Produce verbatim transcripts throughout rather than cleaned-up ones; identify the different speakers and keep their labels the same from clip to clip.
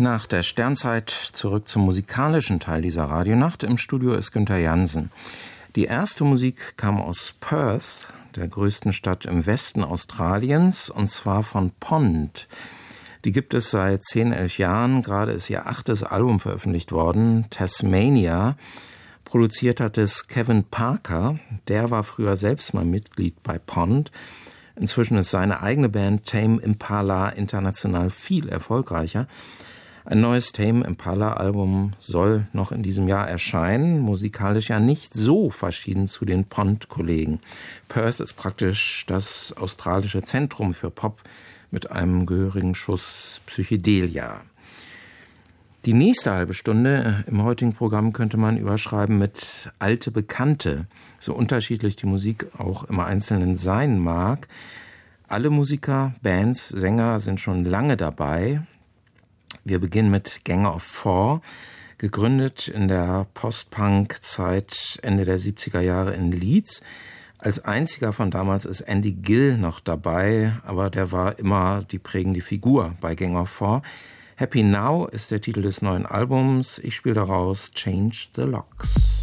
Speaker 1: Nach der Sternzeit zurück zum musikalischen Teil dieser Radionacht. Im Studio ist Günther Jansen. Die erste Musik kam aus Perth, der größten Stadt im Westen Australiens, und zwar von Pond. Die gibt es seit zehn, elf Jahren. Gerade ist ihr achtes Album veröffentlicht worden, Tasmania. Produziert hat es Kevin Parker. Der war früher selbst mal Mitglied bei Pond. Inzwischen ist seine eigene Band Tame Impala international viel erfolgreicher. Ein neues Tame Impala-Album soll noch in diesem Jahr erscheinen, musikalisch ja nicht so verschieden zu den Pond-Kollegen. Perth ist praktisch das australische Zentrum für Pop mit einem gehörigen Schuss Psychedelia. Die nächste halbe Stunde im heutigen Programm könnte man überschreiben mit alte Bekannte, so unterschiedlich die Musik auch im Einzelnen sein mag. Alle Musiker, Bands, Sänger sind schon lange dabei. Wir beginnen mit Gang of Four, gegründet in der Post-Punk-Zeit Ende der siebziger Jahre in Leeds. Als einziger von damals ist Andy Gill noch dabei, aber der war immer die prägende Figur bei Gang of Four. Happy Now ist der Titel des neuen Albums. Ich spiele daraus Change the Locks.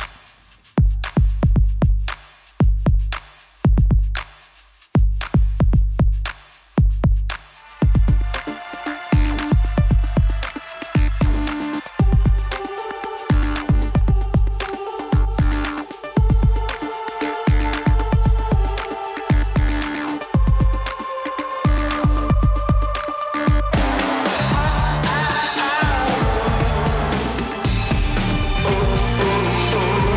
Speaker 2: Oh,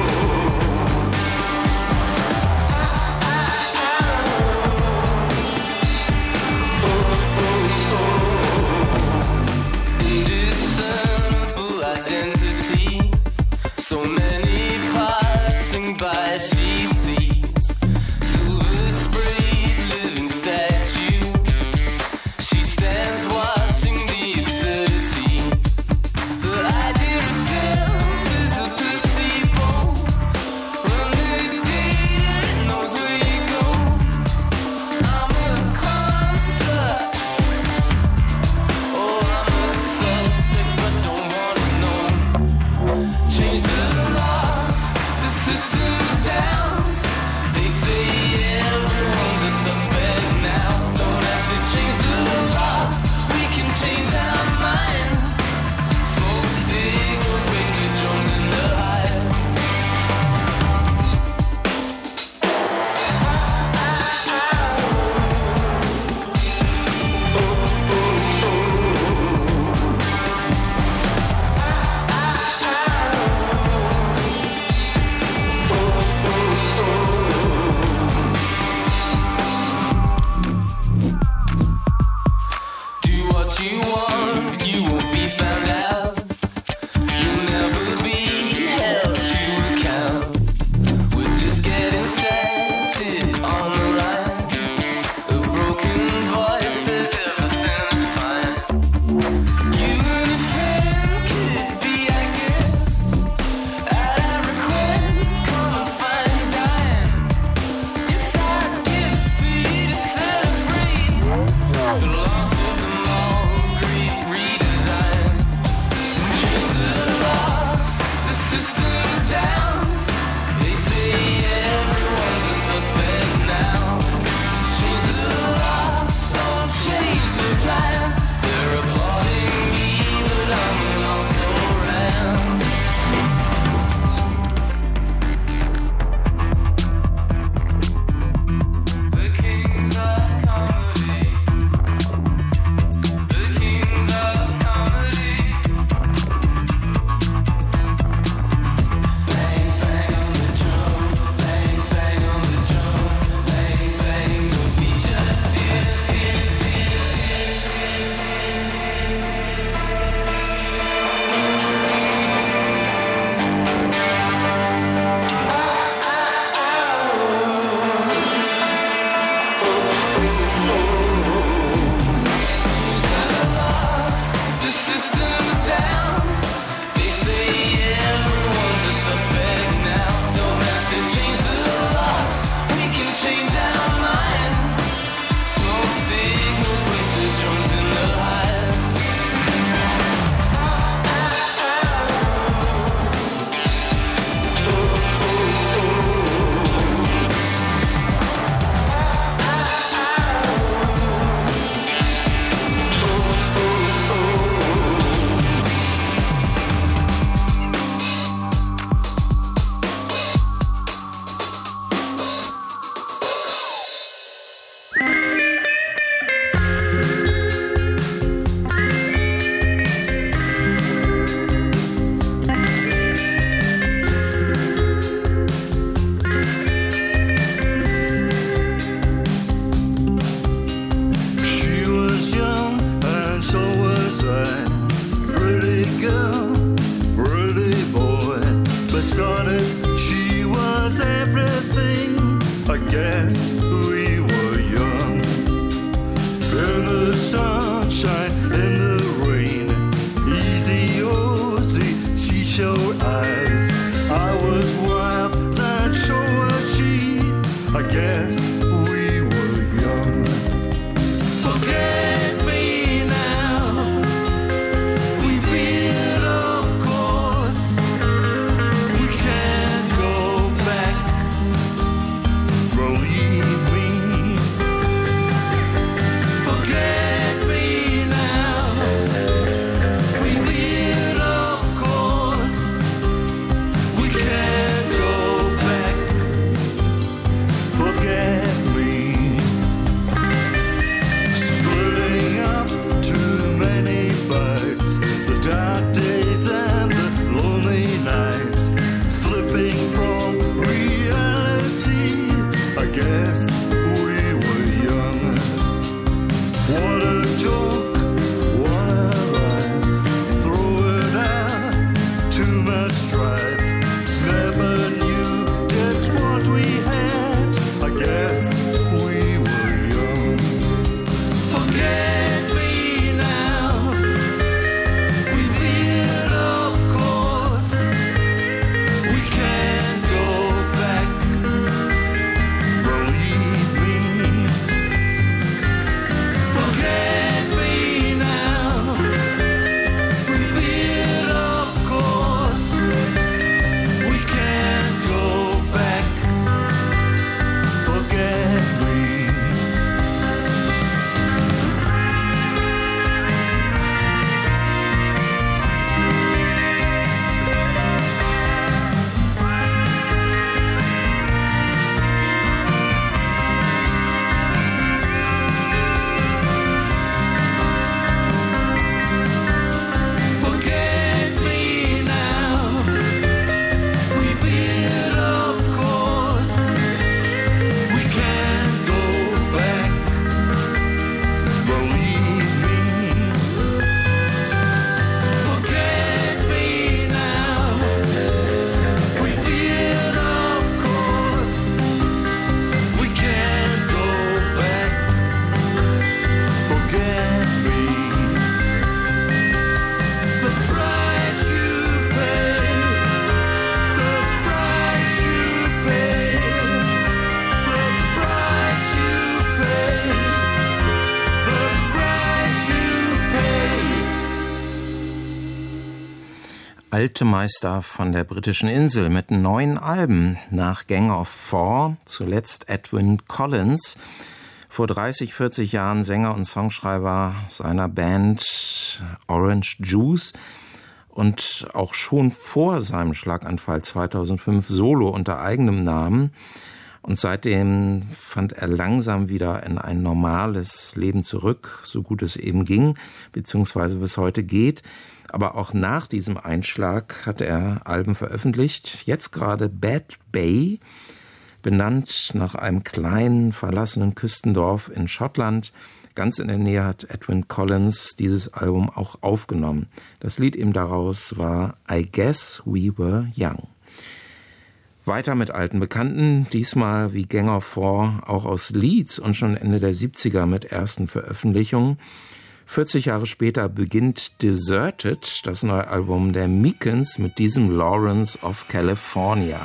Speaker 1: alte Meister von der britischen Insel mit neun Alben nach Gang of Four, zuletzt Edwyn Collins, vor dreißig, vierzig Jahren Sänger und Songschreiber seiner Band Orange Juice und auch schon vor seinem Schlaganfall zweitausendfünf solo unter eigenem Namen. Und seitdem fand er langsam wieder in ein normales Leben zurück, so gut es eben ging, beziehungsweise bis heute geht. Aber auch nach diesem Einschlag hat er Alben veröffentlicht. Jetzt gerade Bad Bay, benannt nach einem kleinen, verlassenen Küstendorf in Schottland. Ganz in der Nähe hat Edwyn Collins dieses Album auch aufgenommen. Das Lied eben daraus war I Guess We Were Young. Weiter mit alten Bekannten, diesmal wie Gang of Four auch aus Leeds und schon Ende der siebziger mit ersten Veröffentlichungen. vierzig Jahre später beginnt Deserted, das neue Album der Meekins, mit diesem Lawrence of California.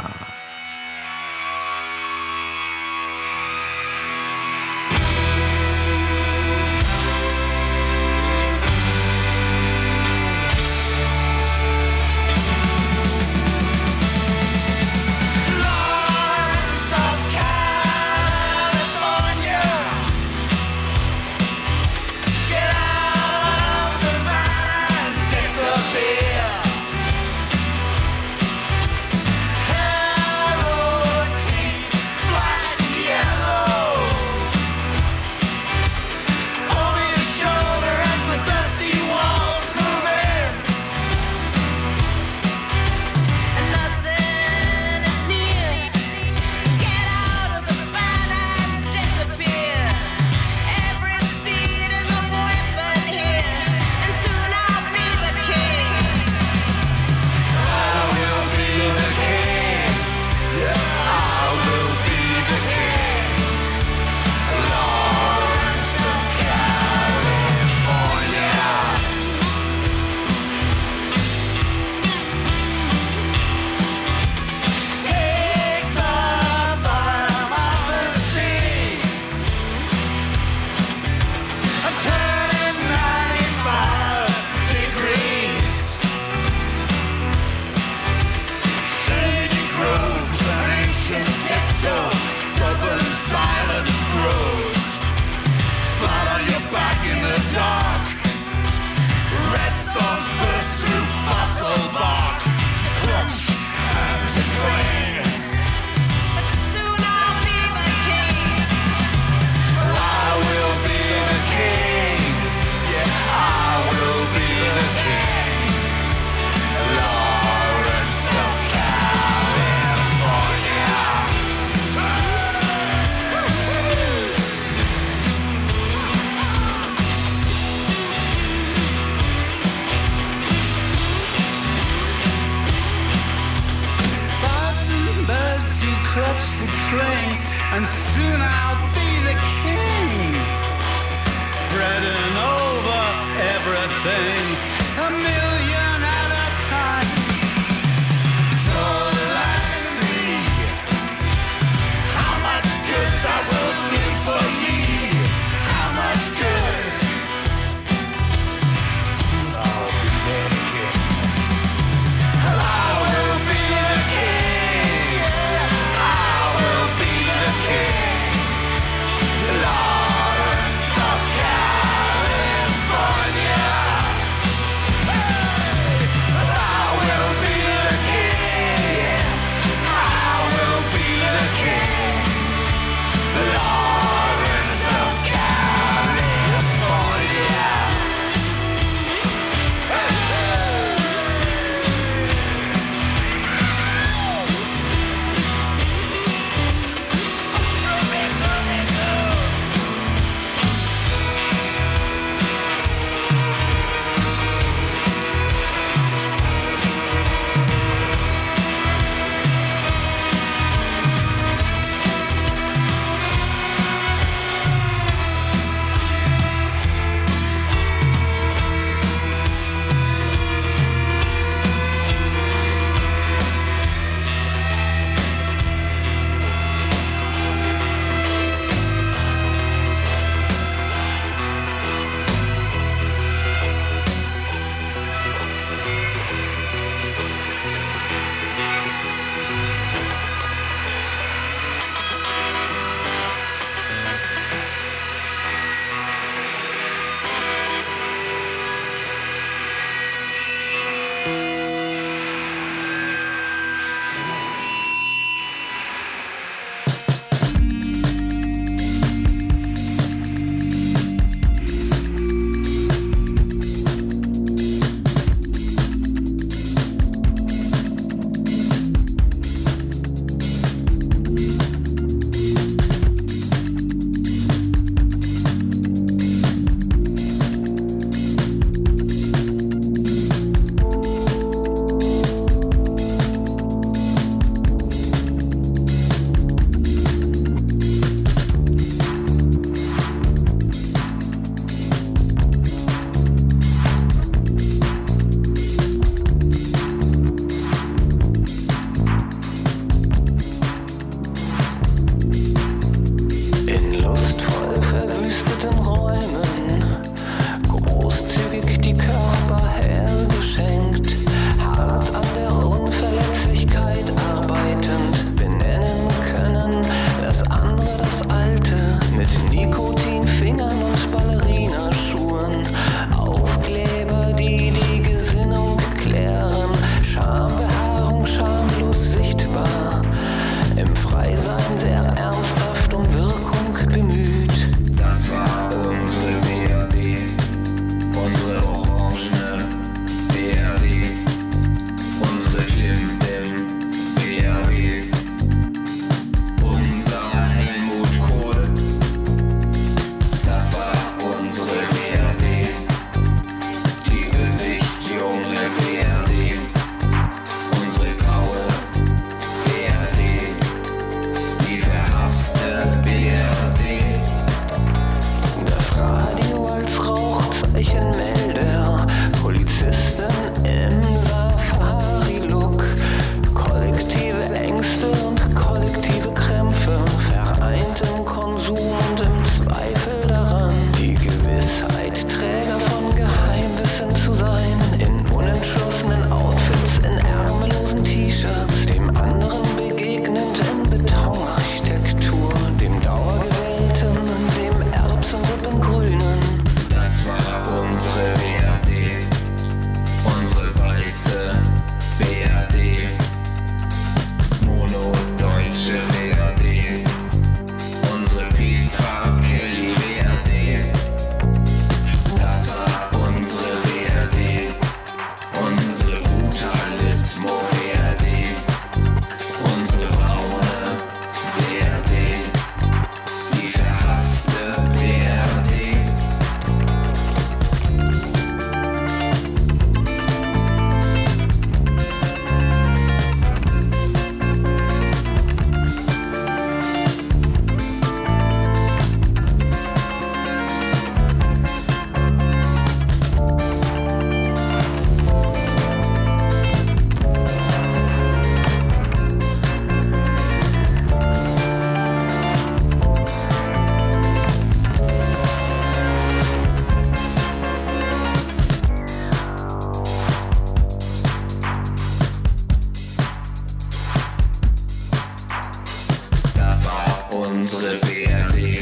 Speaker 2: unsere B R D.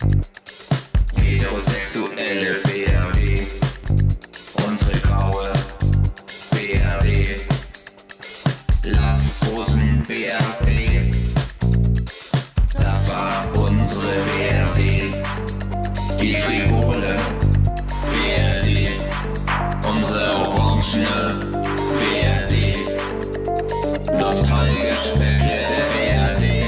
Speaker 2: Heterosexuelle B R D. Unsere graue B R D. Latzhosen B R D. Das war unsere B R D. Die frivole B R D. Unsere orangene B R D. Nostalgisch verklärte B R D.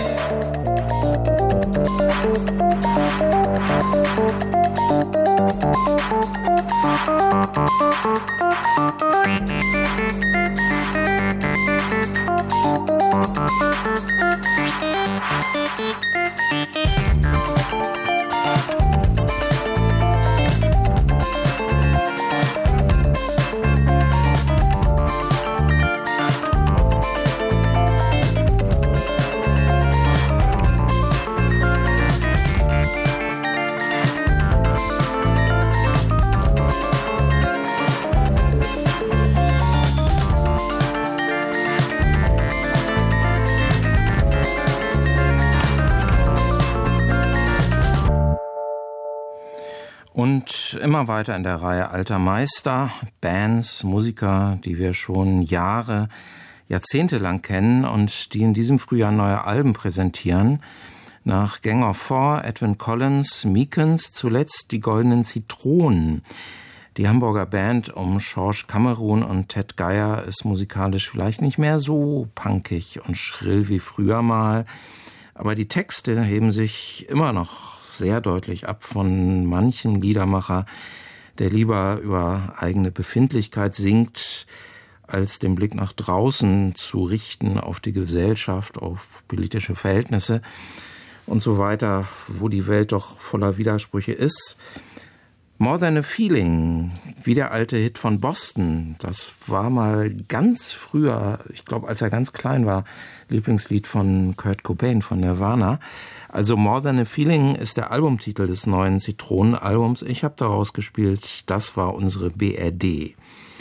Speaker 1: Und immer weiter in der Reihe alter Meister, Bands, Musiker, die wir schon Jahre, Jahrzehnte lang kennen und die in diesem Frühjahr neue Alben präsentieren. Nach Gang of Four, Edwyn Collins, Meekens, zuletzt die Goldenen Zitronen. Die Hamburger Band um Schorsch Kamerun und Ted Geier ist musikalisch vielleicht nicht mehr so punkig und schrill wie früher mal, aber die Texte heben sich immer noch sehr deutlich ab von manchem Liedermacher, der lieber über eigene Befindlichkeit singt, als den Blick nach draußen zu richten auf die Gesellschaft, auf politische Verhältnisse und so weiter, wo die Welt doch voller Widersprüche ist. More Than a Feeling, wie der alte Hit von Boston, das war mal ganz früher, ich glaube, als er ganz klein war, Lieblingslied von Kurt Cobain von Nirvana. Also More Than a Feeling ist der Albumtitel des neuen Zitronenalbums. Ich habe daraus gespielt, das war unsere B R D.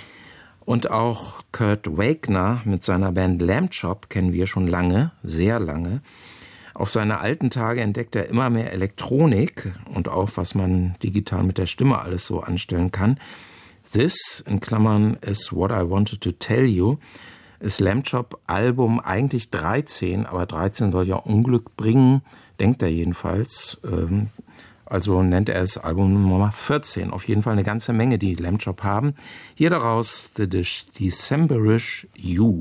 Speaker 1: Und auch Kurt Wagner mit seiner Band Lamb Chop kennen wir schon lange, sehr lange. Auf seine alten Tage entdeckt er immer mehr Elektronik und auch, was man digital mit der Stimme alles so anstellen kann. This, in Klammern, is what I wanted to tell you, ist Lamb Chop Album eigentlich dreizehn, aber dreizehn soll ja Unglück bringen, denkt er jedenfalls. Also nennt er es Album Nummer vierzehn. Auf jeden Fall eine ganze Menge, die Lamb Chop haben. Hier daraus The Decemberish You.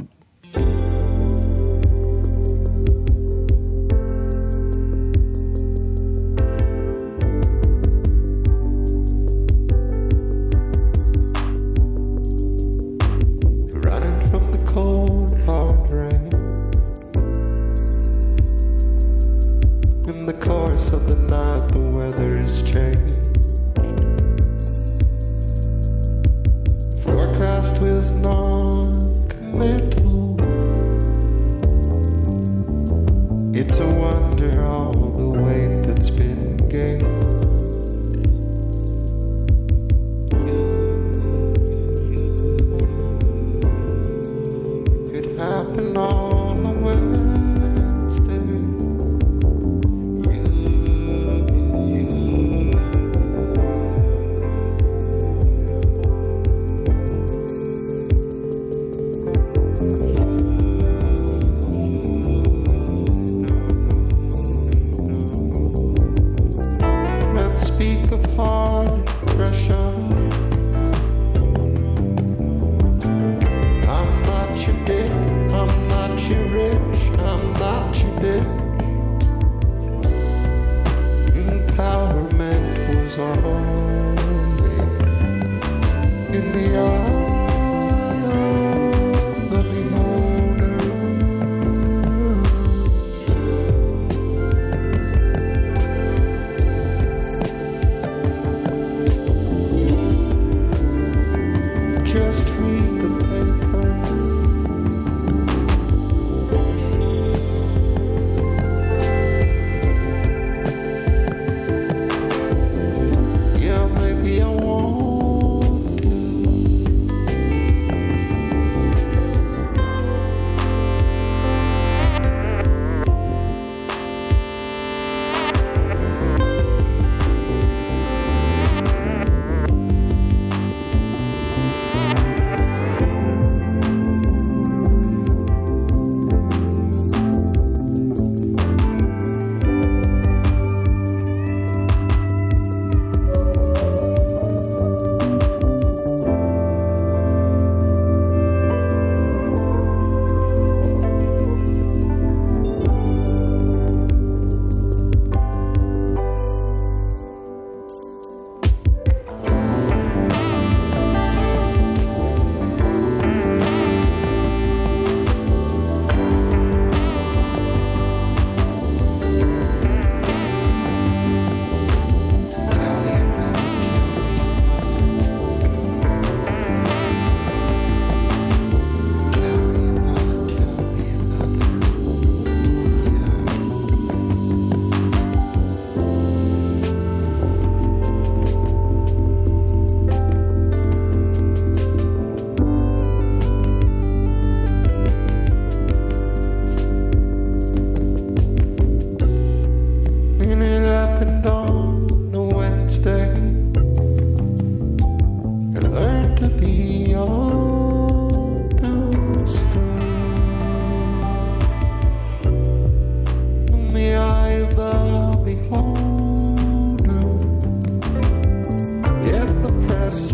Speaker 3: Yeah.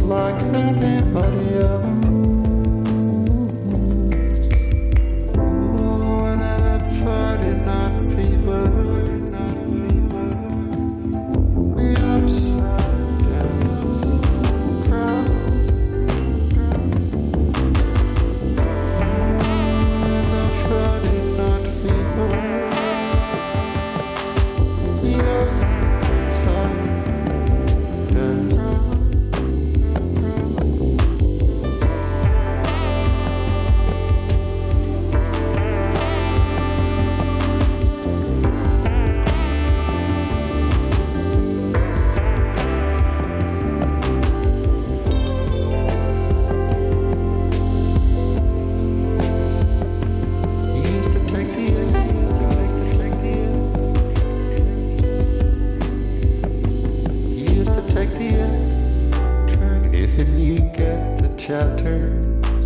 Speaker 3: like anybody else. Ooh, and that Friday night fever, the upside down crowd, and the Friday night fever, the upside down crowd. Chatters.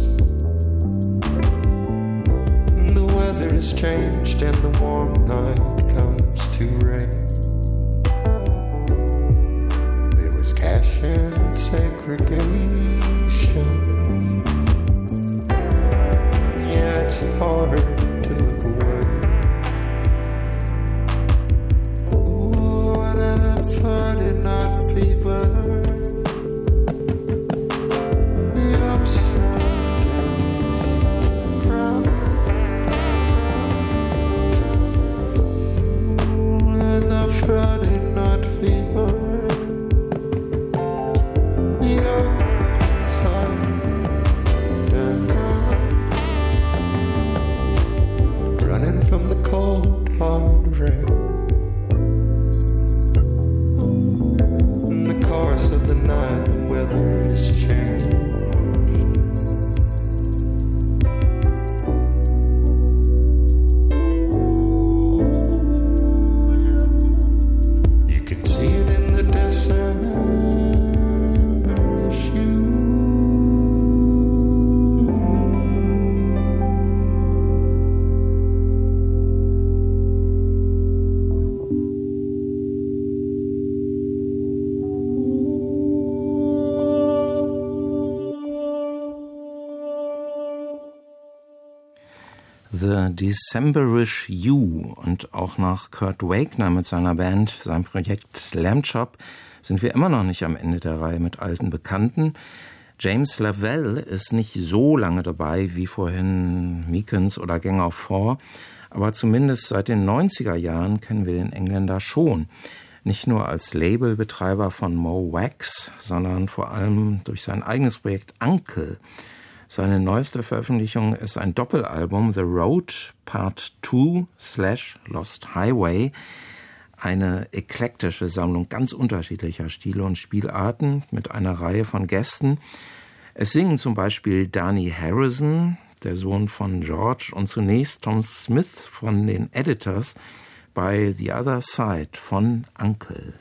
Speaker 3: The weather has changed and the warm night comes to rain. There was cash and segregation. Yeah, it's hard to look away. Ooh, and that Friday night fever. Friday night fever, the upside down crowd, running from the cold hard rain. In the course of the night, the weather has changed.
Speaker 1: The Decemberish You, und auch nach Kurt Wagner mit seiner Band, seinem Projekt Lamb Chop, sind wir immer noch nicht am Ende der Reihe mit alten Bekannten. James Lavelle ist nicht so lange dabei wie vorhin Meekins oder Gang of Four, aber zumindest seit den neunziger Jahren kennen wir den Engländer schon. Nicht nur als Labelbetreiber von Mo Wax, sondern vor allem durch sein eigenes Projekt Uncle. Seine neueste Veröffentlichung ist ein Doppelalbum, The Road Part zwei slash Lost Highway, eine eklektische Sammlung ganz unterschiedlicher Stile und Spielarten mit einer Reihe von Gästen. Es singen zum Beispiel Dhani Harrison, der Sohn von George, und zunächst Tom Smith von den Editors bei The Other Side von Uncle.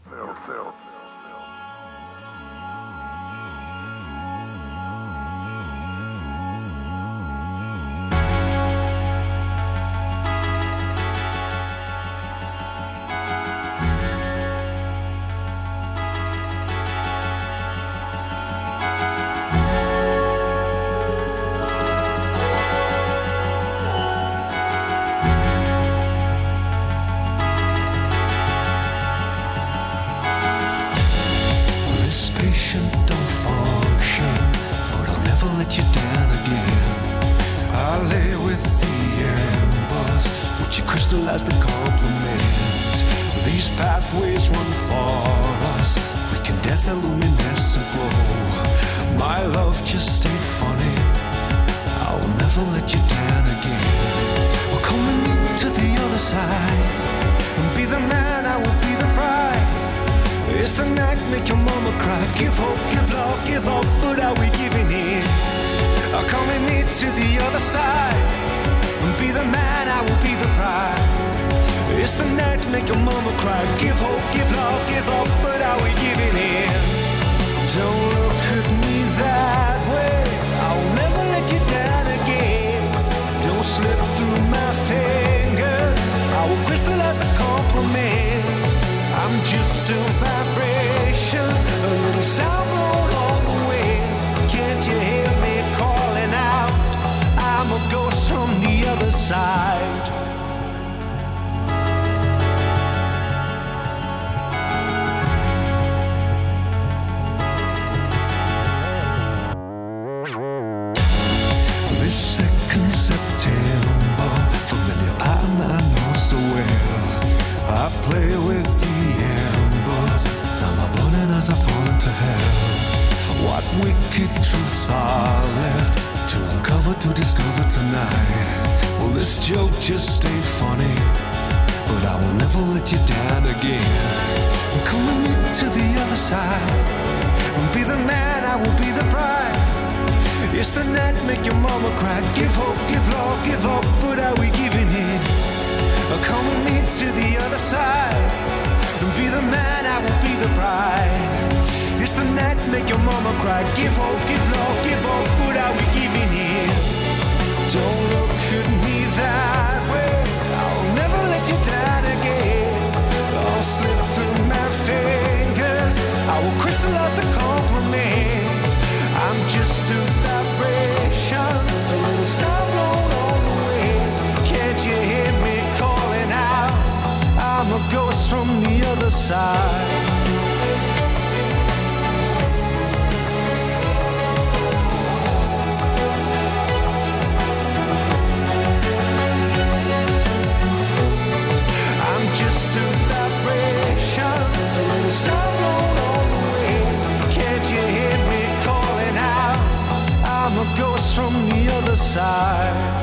Speaker 4: Crystallize the compliment. These pathways run for us. We can dance the luminescent glow. My love, just ain't funny. I will never let you down again. Well, come with me to the other side and be the man, I will be the bride. It's the night, make your mama cry. Give hope, give love, give up, but are we giving in? Oh, come with me to the other side. Be the man, I will be the pride. It's the night, make your mama cry. Give hope, give love, give up, but are we giving in? Don't look at me that way. I'll never let you down again. Don't slip through my fingers. I will crystallize the compliment. I'm just a vibration, a little sound blown on the side. This second September, familiar pattern I know so well. I play with the embers, now my burning as I fall into hell. What wicked truths are left to uncover, to discover tonight? Well, this joke just ain't funny, but I will never let you down again. Come with me to the other side, and be the man, I will be the bride. It's the night, make your mama cry. Give hope, give love, give up, but are we giving in? Come with me to the other side, and be the man, I will be the bride. It's the night, make your mama cry. Give hope, give love, give up, but are we giving in? Don't look at me that way, I'll never let you down again. I'll slip through my fingers, I will crystallize the compliment. I'm just a vibration, a little sound blown on the wind. Can't you hear me calling out? I'm a ghost from the other side. I'm just a vibration, a little sound blown on the wind. Can't you hear me calling out? I'm a ghost from the other side.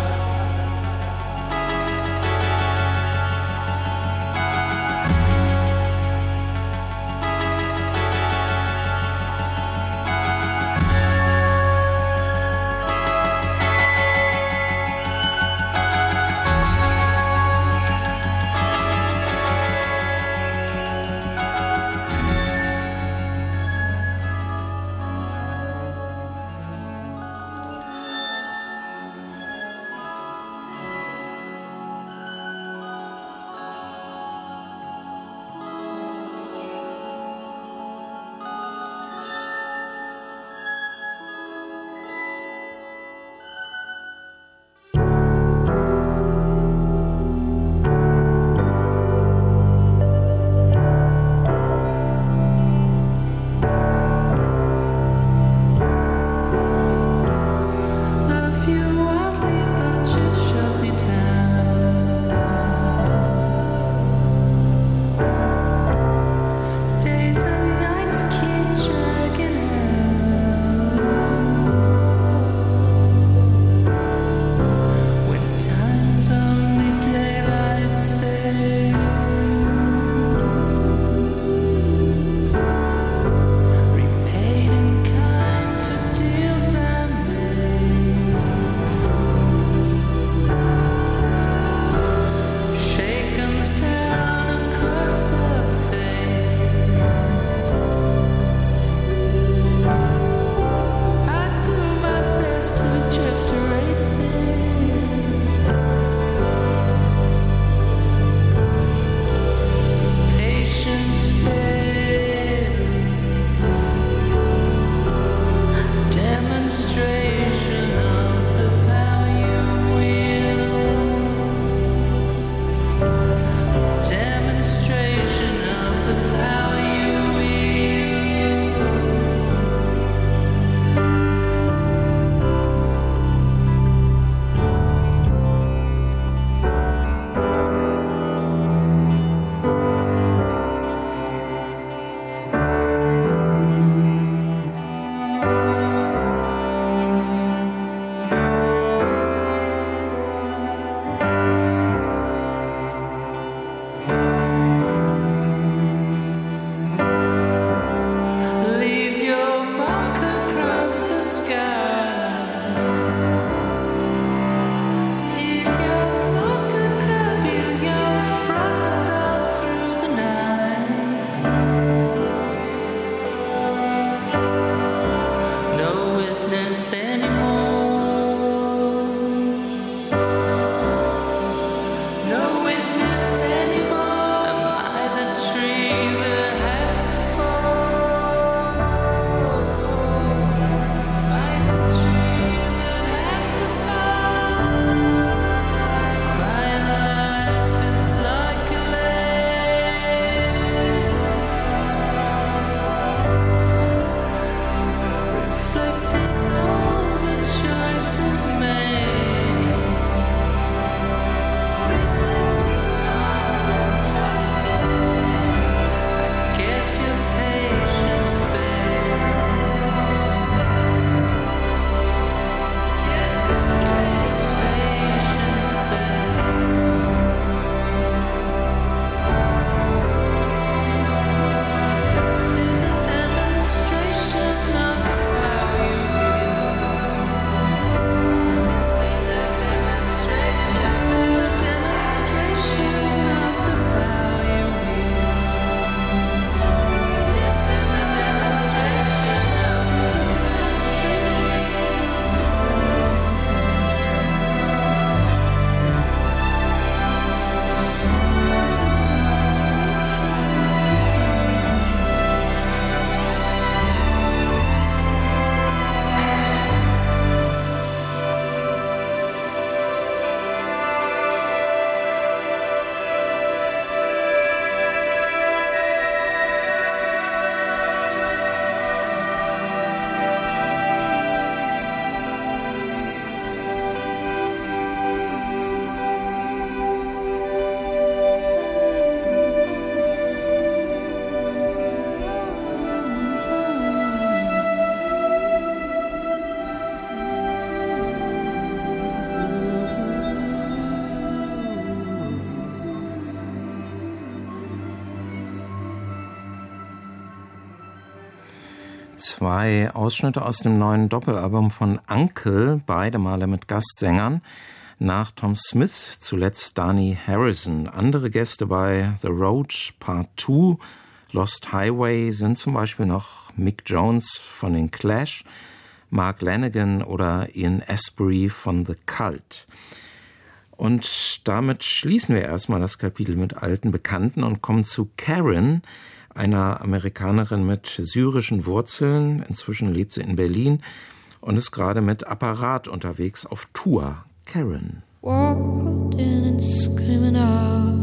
Speaker 1: Zwei Ausschnitte aus dem neuen Doppelalbum von Uncle, beide Male mit Gastsängern. Nach Tom Smith zuletzt Dhani Harrison. Andere Gäste bei The Road Part zwei, Lost Highway sind zum Beispiel noch Mick Jones von den Clash, Mark Lanegan oder Ian Astbury von The Cult. Und damit schließen wir erstmal das Kapitel mit alten Bekannten und kommen zu Karen, einer Amerikanerin mit syrischen Wurzeln. Inzwischen lebt sie in Berlin und ist gerade mit Apparat unterwegs auf Tour. Karen.
Speaker 5: Walked in and screaming out,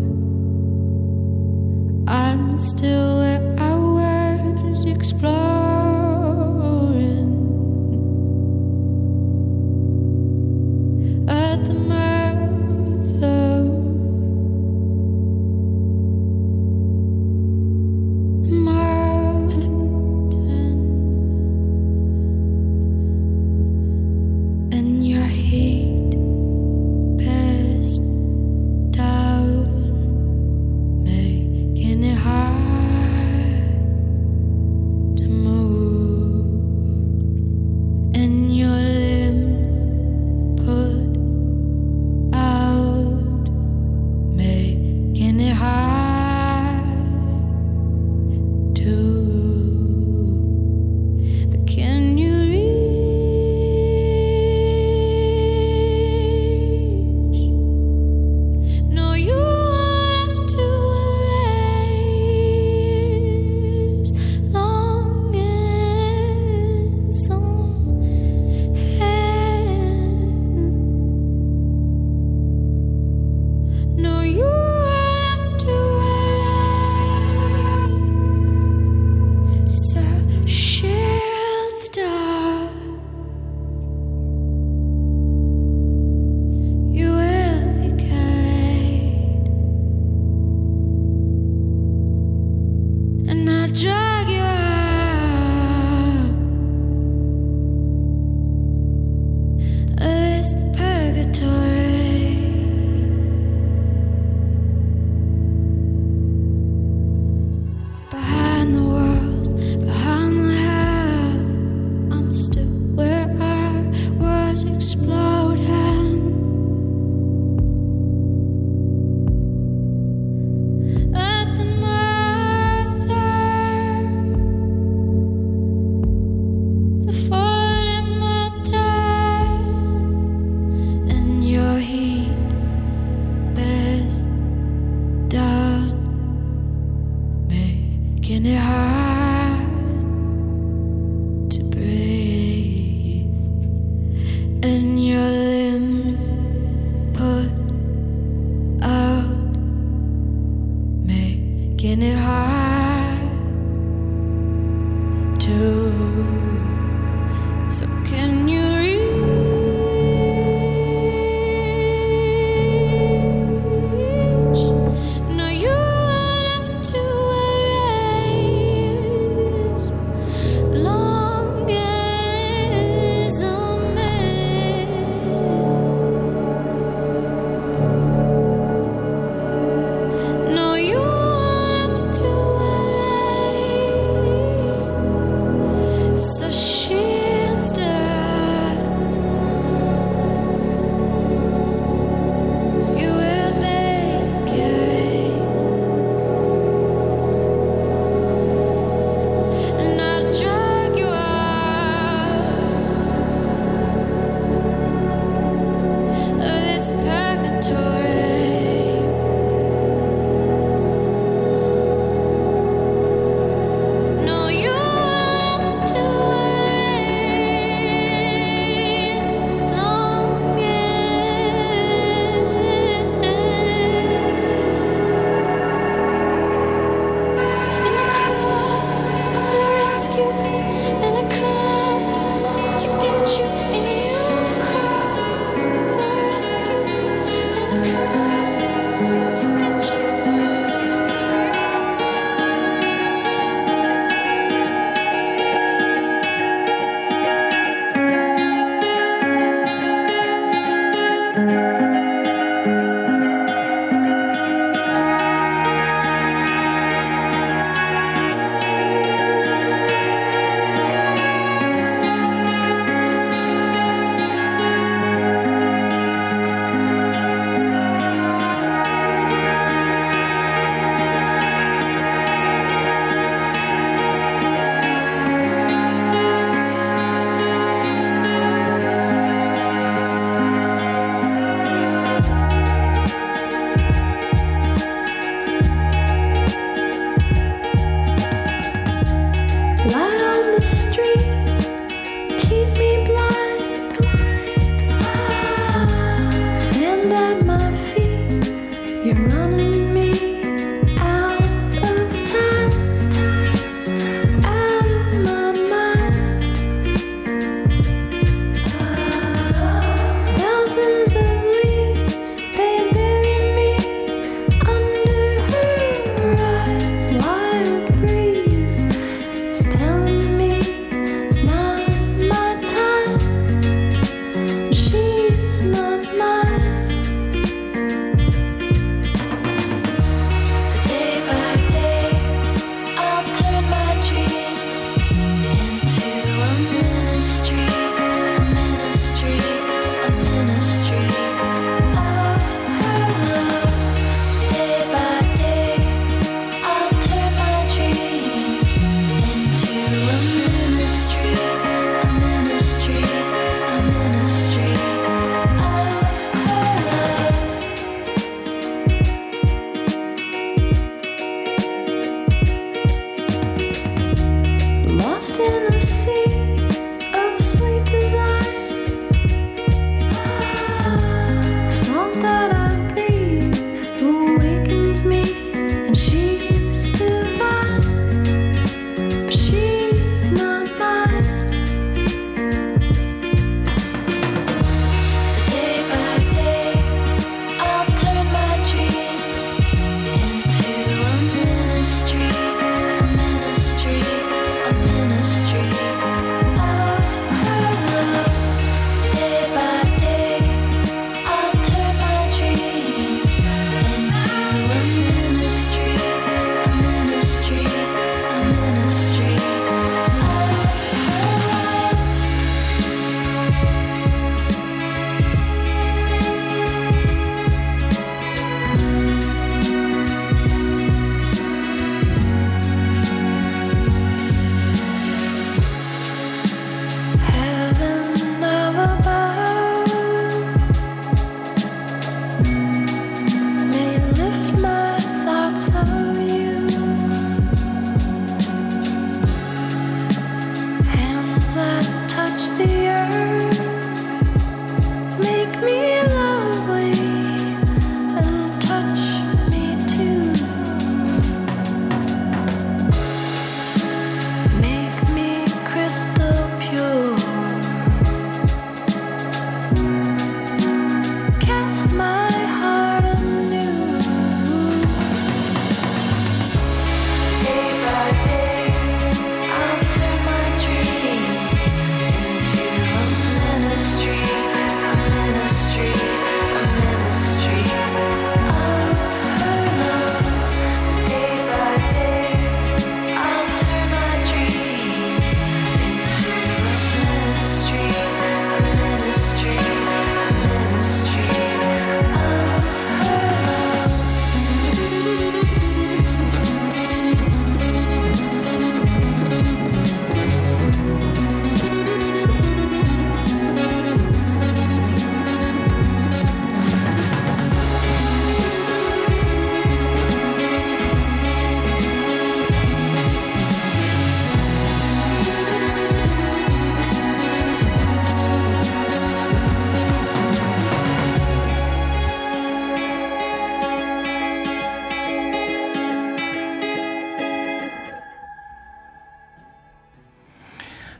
Speaker 5: I'm still where I was exploring at the mouth of the mountain, and your heat passed down, making it hard to move, and your limbs put out, making it hard to. But can you reach? No, you would have to erase long as some hands. No, you would have to erase a shield star. You will be carried, and I'll drag you out of this purgatory. Behind the walls, behind the house, I'm still where I was exploding at the mouth of the fort in my time, and your heat bears down, making it hard to breathe, and your limbs put out, making it hard to. So can you reach? No, you would have to erase long as a man. No, you would have to erase a shield star.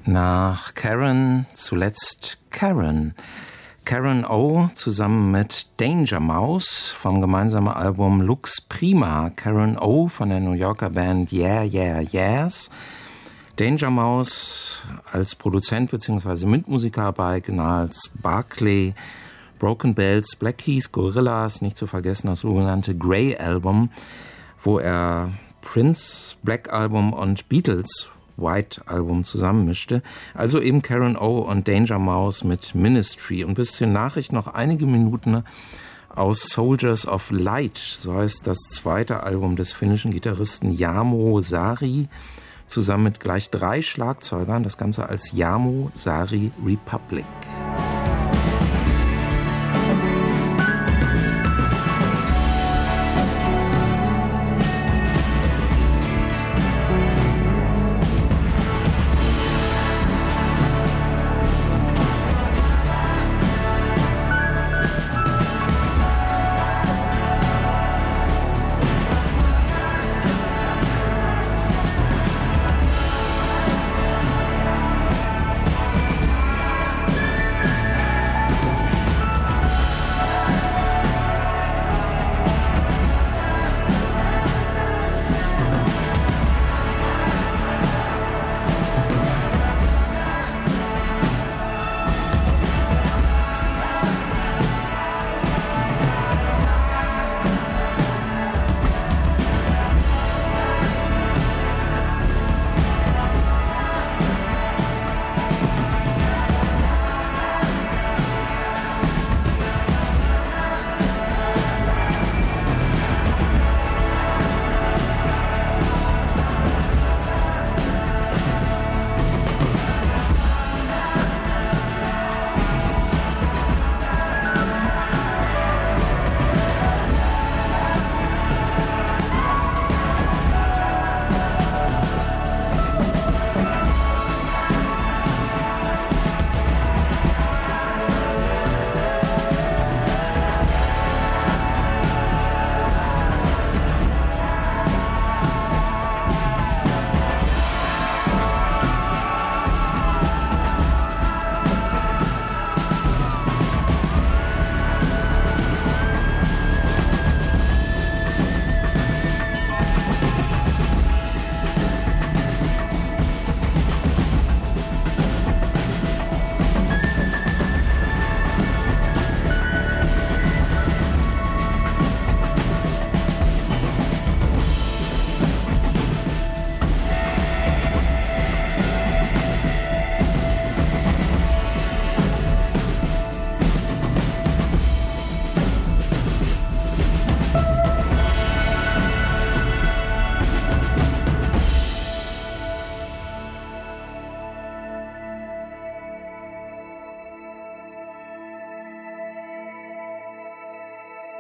Speaker 1: Nach Karen zuletzt Karen. Karen O zusammen mit Danger Mouse vom gemeinsamen Album Lux Prima. Karen O von der New Yorker Band Yeah Yeah Yeahs. Danger Mouse als Produzent bzw. Mitmusiker bei Gnarls Barkley, Broken Bells, Black Keys, Gorillaz, nicht zu vergessen das sogenannte Grey Album, wo er Prince Black Album und Beatles White Album zusammenmischte. Also eben Karen O und Danger Mouse mit Ministry. Und bis zur Nachricht noch einige Minuten aus Soldiers of Light, so heißt das zweite Album des finnischen Gitarristen Jarmo Sari, zusammen mit gleich drei Schlagzeugern, das Ganze als Jarmo Sari Republic.